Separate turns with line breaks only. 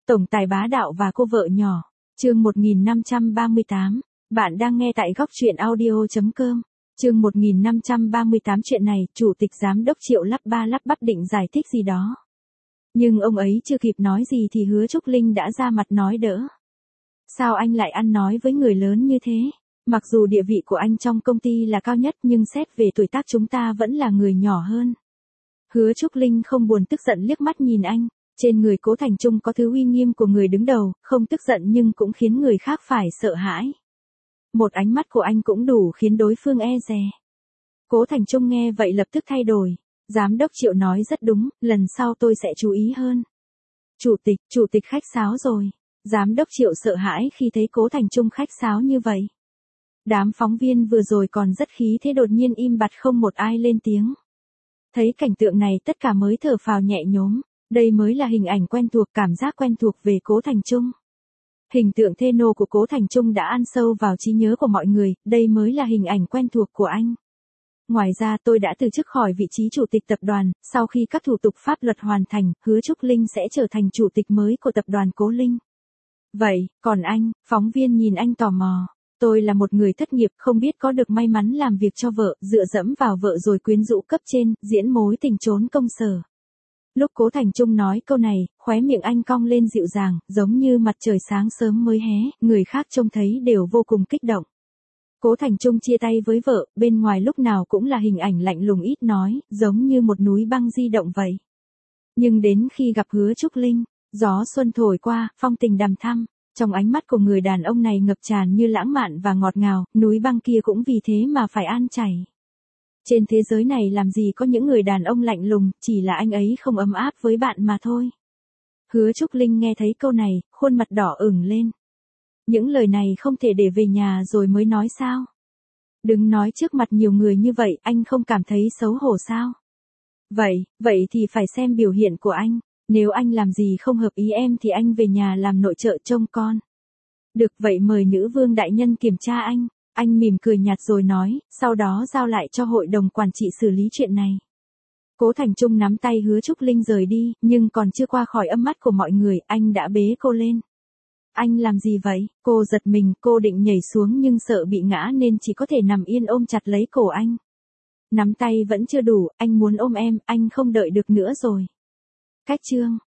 Tổng tài bá đạo và cô vợ nhỏ. Chương 1538. Bạn đang nghe tại góc truyện audio.com. Chương 1538 chuyện này, Chủ tịch Giám đốc Triệu lắp bắp định giải thích gì đó. Nhưng ông ấy chưa kịp nói gì thì Hứa Trúc Linh đã ra mặt nói đỡ. Sao anh lại ăn nói với người lớn như thế? Mặc dù địa vị của anh trong công ty là cao nhất nhưng xét về tuổi tác chúng ta vẫn là người nhỏ hơn. Hứa Trúc Linh không buồn tức giận liếc mắt nhìn anh. Trên người Cố Thành Trung có thứ uy nghiêm của người đứng đầu, không tức giận nhưng cũng khiến người khác phải sợ hãi. Một ánh mắt của anh cũng đủ khiến đối phương e dè. Cố Thành Trung nghe vậy lập tức thay đổi. Giám đốc Triệu nói rất đúng, lần sau tôi sẽ chú ý hơn. Chủ tịch khách sáo rồi. Giám đốc Triệu sợ hãi khi thấy Cố Thành Trung khách sáo như vậy. Đám phóng viên vừa rồi còn rất khí thế đột nhiên im bặt không một ai lên tiếng. Thấy cảnh tượng này tất cả mới thở phào nhẹ nhõm. Đây mới là hình ảnh quen thuộc, cảm giác quen thuộc về Cố Thành Trung. Hình tượng thê nô của Cố Thành Trung đã ăn sâu vào trí nhớ của mọi người, đây mới là hình ảnh quen thuộc của anh. Ngoài ra tôi đã từ chức khỏi vị trí chủ tịch tập đoàn, sau khi các thủ tục pháp luật hoàn thành, Hứa Trúc Linh sẽ trở thành chủ tịch mới của tập đoàn Cố Linh. Vậy, còn anh? Phóng viên nhìn anh tò mò. Tôi là một người thất nghiệp, không biết có được may mắn làm việc cho vợ, dựa dẫm vào vợ rồi quyến rũ cấp trên, diễn mối tình trốn công sở. Lúc Cố Thành Trung nói câu này, khóe miệng anh cong lên dịu dàng, giống như mặt trời sáng sớm mới hé, người khác trông thấy đều vô cùng kích động. Cố Thành Trung chia tay với vợ, bên ngoài lúc nào cũng là hình ảnh lạnh lùng ít nói, giống như một núi băng di động vậy. Nhưng đến khi gặp Hứa Trúc Linh, gió xuân thổi qua, phong tình đằm thắm, trong ánh mắt của người đàn ông này ngập tràn như lãng mạn và ngọt ngào, núi băng kia cũng vì thế mà phải an chảy. Trên thế giới này làm gì có những người đàn ông lạnh lùng, chỉ là anh ấy không ấm áp với bạn mà thôi. Hứa Trúc Linh nghe thấy câu này, khuôn mặt đỏ ửng lên. Những lời này không thể để về nhà rồi mới nói sao? Đừng nói trước mặt nhiều người như vậy, anh không cảm thấy xấu hổ sao? Vậy thì phải xem biểu hiện của anh. Nếu anh làm gì không hợp ý em thì anh về nhà làm nội trợ trông con. Được vậy mời nữ vương đại nhân kiểm tra anh. Anh mỉm cười nhạt rồi nói, sau đó giao lại cho hội đồng quản trị xử lý chuyện này. Cố Thành Trung nắm tay Hứa Trúc Linh rời đi, nhưng còn chưa qua khỏi âm mắt của mọi người, anh đã bế cô lên. Anh làm gì vậy? Cô giật mình, cô định nhảy xuống nhưng sợ bị ngã nên chỉ có thể nằm yên ôm chặt lấy cổ anh. Nắm tay vẫn chưa đủ, anh muốn ôm em, anh không đợi được nữa rồi. Cách chương